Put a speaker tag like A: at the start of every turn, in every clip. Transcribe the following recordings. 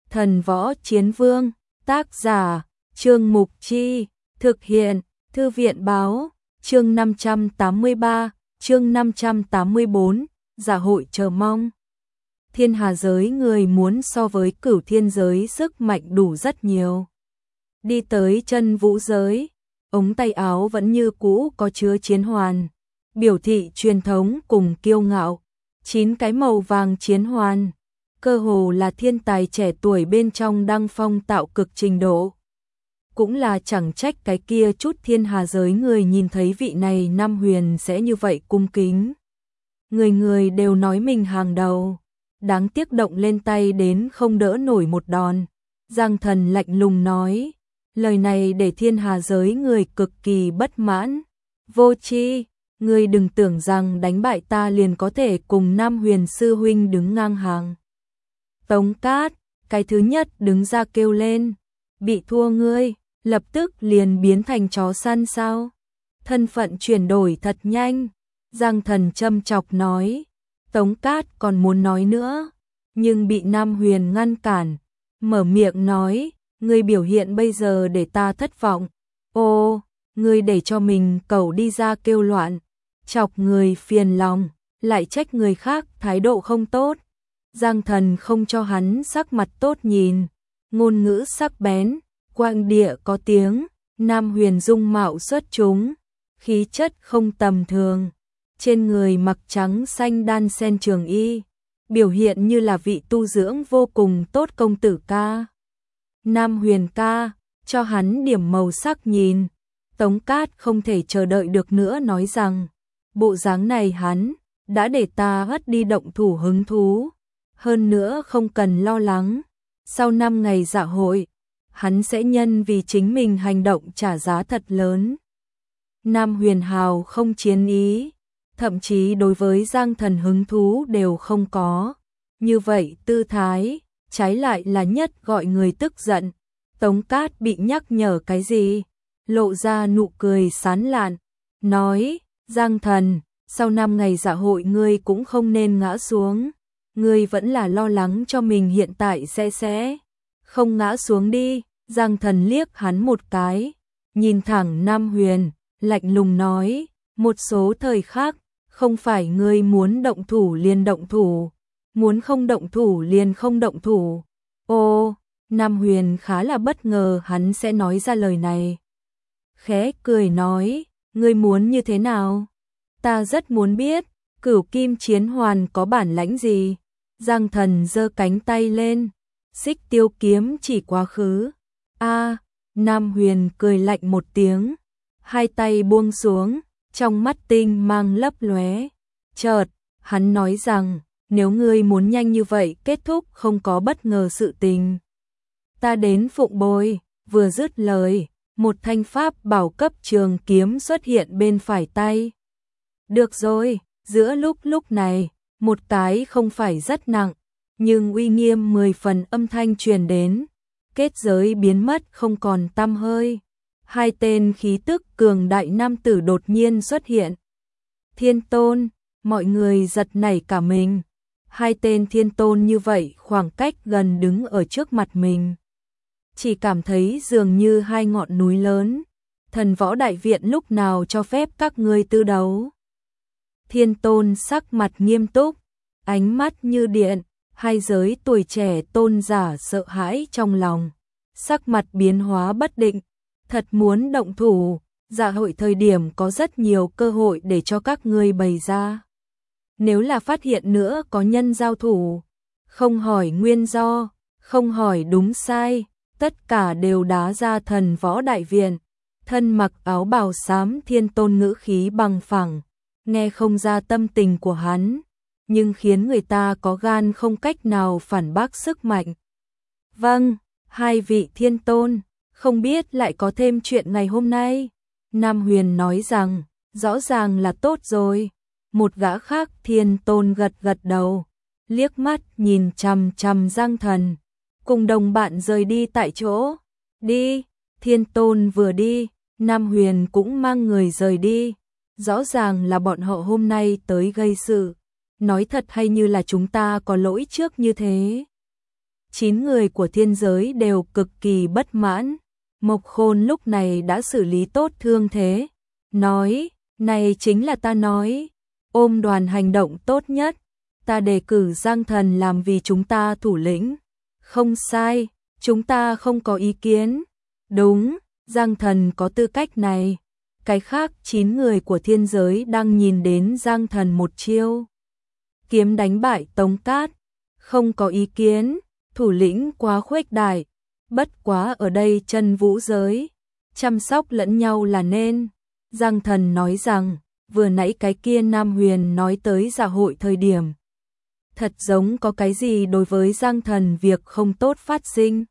A: Thần Võ Chiến Vương, tác giả, Trương Mục Chi, thực hiện, Thư viện Báo, chương 583, chương 584, Dạ hội chờ mong. Thiên hà giới người muốn so với Cửu Thiên giới sức mạnh đủ rất nhiều. Đi tới chân vũ giới, ống tay áo vẫn như cũ có chứa chiến hoàn, biểu thị truyền thống cùng kiêu ngạo. 9 cái màu vàng chiến hoàn, cơ hồ là thiên tài trẻ tuổi bên trong đăng phong tạo cực trình độ. Cũng là chẳng trách cái kia chút thiên hà giới người nhìn thấy vị này Nam Huyền sẽ như vậy cung kính. Người người đều nói mình hàng đầu, đáng tiếc động lên tay đến không đỡ nổi một đòn. Giang Thần lạnh lùng nói, lời này để thiên hà giới người cực kỳ bất mãn. Vô tri, ngươi đừng tưởng rằng đánh bại ta liền có thể cùng Nam Huyền sư huynh đứng ngang hàng. Tống Cát, cái thứ nhất đứng ra kêu lên, bị thua ngươi, lập tức liền biến thành chó săn sao? Thân phận chuyển đổi thật nhanh. Giang Thần châm chọc nói, Tống Cát còn muốn nói nữa, nhưng bị Nam Huyền ngăn cản, mở miệng nói, ngươi biểu hiện bây giờ để ta thất vọng. Ô, ngươi để cho mình cẩu đi ra kêu loạn, chọc người phiền lòng, lại trách người khác thái độ không tốt. Giang Thần không cho hắn sắc mặt tốt nhìn, ngôn ngữ sắc bén, quang địa có tiếng, Nam Huyền dung mạo xuất chúng, khí chất không tầm thường, trên người mặc trắng xanh đan sen trường y, biểu hiện như là vị tu dưỡng vô cùng tốt công tử ca. Nam Huyền ca, cho hắn điểm màu sắc nhìn. Tống Cát không thể chờ đợi được nữa nói rằng, bộ dáng này hắn đã để ta hất đi động thủ hứng thú, hơn nữa không cần lo lắng, sau 5 ngày dạ hội, hắn sẽ nhân vì chính mình hành động trả giá thật lớn. Nam Huyền hào không chiến ý, thậm chí đối với Giang Thần hứng thú đều không có, như vậy tư thái, trái lại là nhất gọi người tức giận. Tống Cát bị nhắc nhở cái gì? Lộ ra nụ cười sán lạn, nói, Giang Thần, sau 5 ngày dạ hội ngươi cũng không nên ngã xuống, ngươi vẫn là lo lắng cho mình hiện tại sẽ không ngã xuống đi. Giang Thần liếc hắn một cái, nhìn thẳng Nam Huyền, lạnh lùng nói, một số thời khác, không phải ngươi muốn động thủ liền động thủ, muốn không động thủ liền không động thủ. Ô, Nam Huyền khá là bất ngờ hắn sẽ nói ra lời này. Khẽ cười nói, ngươi muốn như thế nào? Ta rất muốn biết, Cửu Kim Chiến Hoàn có bản lãnh gì? Giang Thần giơ cánh tay lên, Xích Tiêu kiếm chỉ quá khứ. A, Nam Huyền cười lạnh một tiếng, hai tay buông xuống, trong mắt tinh mang lấp lóe. Chợt, hắn nói rằng, nếu ngươi muốn nhanh như vậy kết thúc không có bất ngờ sự tình, ta đến phụng bồi. Vừa dứt lời, một thanh pháp bảo cấp trường kiếm xuất hiện bên phải tay. Được rồi, giữa lúc này, một cái không phải rất nặng, nhưng uy nghiêm 10 phần âm thanh truyền đến, kết giới biến mất không còn tăm hơi. Hai tên khí tức cường đại nam tử đột nhiên xuất hiện. Thiên Tôn, mọi người giật nảy cả mình. Hai tên thiên tôn như vậy khoảng cách gần đứng ở trước mặt mình, chỉ cảm thấy dường như hai ngọn núi lớn. Thần Võ Đại Viện lúc nào cho phép các ngươi tư đấu? Thiên Tôn sắc mặt nghiêm túc, ánh mắt như điện, hai giới tuổi trẻ tôn giả sợ hãi trong lòng, sắc mặt biến hóa bất định, thật muốn động thủ, dạ hội thời điểm có rất nhiều cơ hội để cho các ngươi bày ra. Nếu là phát hiện nữa có nhân giao thủ, không hỏi nguyên do, không hỏi đúng sai, tất cả đều đá ra Thần Võ Đại Viện. Thân mặc áo bào xám Thiên Tôn ngữ khí bằng phẳng, nghe không ra tâm tình của hắn, nhưng khiến người ta có gan không cách nào phản bác sức mạnh. Vâng, hai vị Thiên Tôn, không biết lại có thêm chuyện ngày hôm nay. Nam Huyền nói rằng, rõ ràng là tốt rồi. Một gã khác Thiên Tôn gật gật đầu, liếc mắt nhìn chằm chằm Giang Thần, cùng đồng bạn rời đi tại chỗ. Đi, Thiên Tôn vừa đi, Nam Huyền cũng mang người rời đi. Rõ ràng là bọn họ hôm nay tới gây sự. Nói thật hay như là chúng ta có lỗi trước như thế? 9 người của thiên giới đều cực kỳ bất mãn. Mộc Khôn lúc này đã xử lý tốt thương thế, nói, này chính là ta nói, ôm đoàn hành động tốt nhất, ta đề cử Giang Thần làm vì chúng ta thủ lĩnh. Không sai, chúng ta không có ý kiến. Đúng, Giang Thần có tư cách này. Cái khác 9 người của thiên giới đang nhìn đến Giang Thần một chiêu kiếm đánh bại Tống Cát. Không có ý kiến, thủ lĩnh quá khuếch đại. Bất quá ở đây chân vũ giới, chăm sóc lẫn nhau là nên. Giang Thần nói rằng, vừa nãy cái kia Nam Huyền nói tới dạ hội thời điểm. Thật giống có cái gì đối với Giang Thần việc không tốt phát sinh.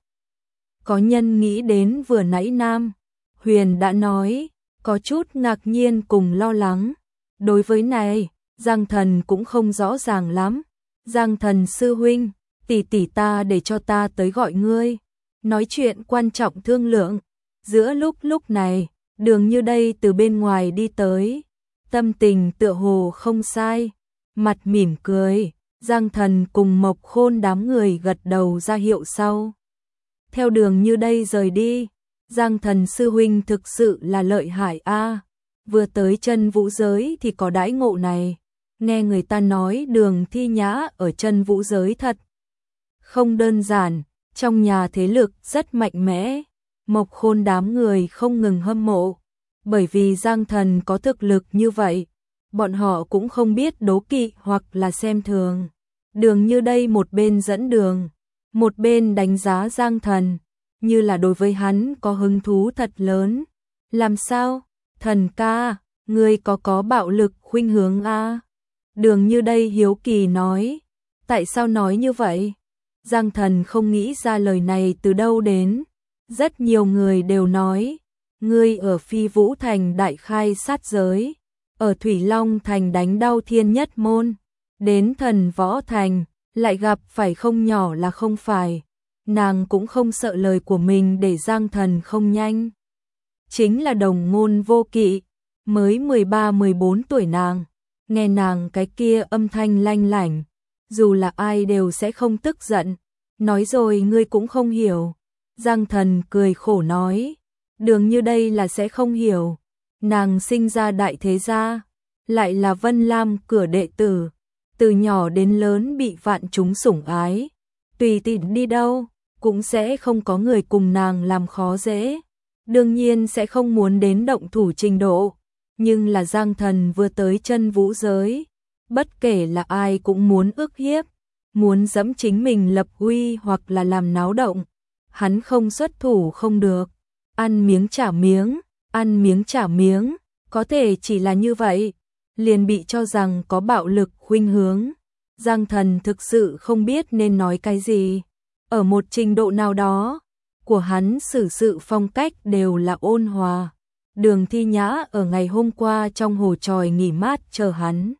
A: Có nhân nghĩ đến vừa nãy Nam Huyền đã nói, có chút ngạc nhiên cùng lo lắng. Đối với này, Giang Thần cũng không rõ ràng lắm. Giang Thần sư huynh, tỷ tỷ ta để cho ta tới gọi ngươi. Nói chuyện quan trọng thương lượng. Giữa lúc này, Đường Như đây từ bên ngoài đi tới. Tâm tình tựa hồ không sai. Mặt mỉm cười. Giang Thần cùng Mộc Khôn đám người gật đầu ra hiệu sau. Theo Đường Như đây rời đi. Giang Thần sư huynh thực sự là lợi hại a. Vừa tới chân vũ giới thì có đãi ngộ này. Nghe người ta nói Đường Thi Nhã ở chân vũ giới thật không đơn giản, trong nhà thế lực rất mạnh mẽ. Mộc Khôn đám người không ngừng hâm mộ, bởi vì Giang Thần có thực lực như vậy, bọn họ cũng không biết đố kỵ hoặc là xem thường. Đường Như đây một bên dẫn đường, một bên đánh giá Giang Thần, như là đối với hắn có hứng thú thật lớn. Làm sao? Thần ca, ngươi có bạo lực khuynh hướng a? Đường Như đây hiếu kỳ nói. Tại sao nói như vậy? Giang Thần không nghĩ ra lời này từ đâu đến. Rất nhiều người đều nói, ngươi ở Phi Vũ Thành đại khai sát giới, ở Thủy Long Thành đánh đau Thiên Nhất Môn, đến Thần Võ Thành, lại gặp phải không nhỏ là không phải. Nàng cũng không sợ lời của mình để Giang Thần không nhanh. Chính là đồng ngôn vô kỵ, mới 13-14 tuổi nàng, nghe nàng cái kia âm thanh lanh lảnh, dù là ai đều sẽ không tức giận. Nói rồi ngươi cũng không hiểu. Giang Thần cười khổ nói, Đường Như đây là sẽ không hiểu. Nàng sinh ra đại thế gia, lại là Vân Lam cửa đệ tử, từ nhỏ đến lớn bị vạn chúng sủng ái, tùy tiện đi đâu cũng sẽ không có người cùng nàng làm khó dễ, đương nhiên sẽ không muốn đến động thủ trình độ. Nhưng là Giang Thần vừa tới chân vũ giới, bất kể là ai cũng muốn ức hiếp, muốn dẫm chính mình lập uy hoặc là làm náo động. Hắn không xuất thủ không được, ăn miếng trả miếng, ăn miếng trả miếng, có thể chỉ là như vậy, liền bị cho rằng có bạo lực khuynh hướng. Giang Thần thực sự không biết nên nói cái gì. Ở một trình độ nào đó, của hắn xử sự phong cách đều là ôn hòa. Đường Thi Nhã ở ngày hôm qua trong hồ tròi nghỉ mát chờ hắn.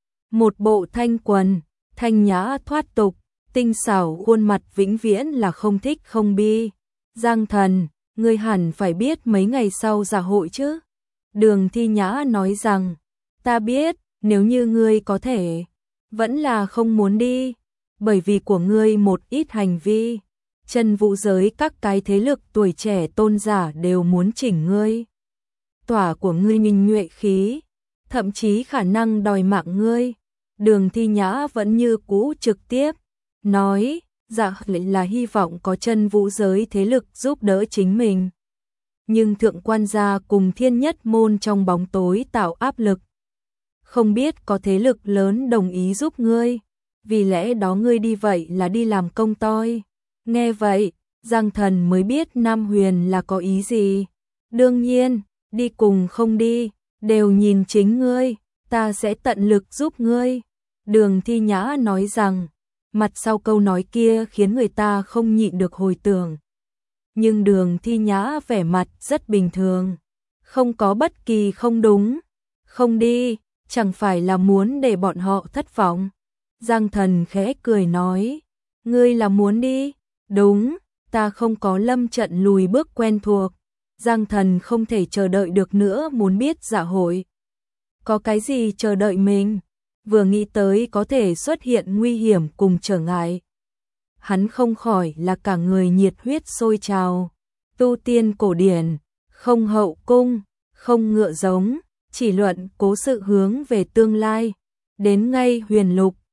A: Một bộ thanh quần, thanh nhã thoát tục, tinh xảo khuôn mặt vĩnh viễn là không thích không bi. Giang Thần, ngươi hẳn phải biết mấy ngày sau dạ hội chứ? Đường Thi Nhã nói rằng, ta biết, nếu như ngươi có thể, vẫn là không muốn đi, bởi vì của ngươi một ít hành vi. Chân vũ giới các cái thế lực tuổi trẻ tôn giả đều muốn chỉnh ngươi. Tỏa của ngươi nhìn nhuệ khí, thậm chí khả năng đòi mạng ngươi. Đường Thi Nhã vẫn như cũ trực tiếp nói, dạ là hy vọng có chân vũ giới thế lực giúp đỡ chính mình. Nhưng thượng quan gia cùng Thiên Nhất Môn trong bóng tối tạo áp lực. Không biết có thế lực lớn đồng ý giúp ngươi, vì lẽ đó ngươi đi vậy là đi làm công toi. Nghe vậy, Giang Thần mới biết Nam Huyền là có ý gì. Đương nhiên, đi cùng không đi, đều nhìn chính ngươi, ta sẽ tận lực giúp ngươi. Đường Thi Nhã nói rằng, mặt sau câu nói kia khiến người ta không nhịn được hồi tưởng. Nhưng Đường Thi Nhã vẻ mặt rất bình thường, không có bất kỳ không đúng, không đi, chẳng phải là muốn để bọn họ thất vọng. Giang Thần khẽ cười nói, ngươi là muốn đi? Đúng, ta không có lâm trận lùi bước quen thuộc. Giang Thần không thể chờ đợi được nữa muốn biết dạ hội có cái gì chờ đợi mình. Vừa nghĩ tới có thể xuất hiện nguy hiểm cùng trở ngại, hắn không khỏi là cả người nhiệt huyết sôi trào. Tu tiên cổ điển, không hậu cung, không ngựa giống, chỉ luận cố sự hướng về tương lai. Đến ngay huyền lục,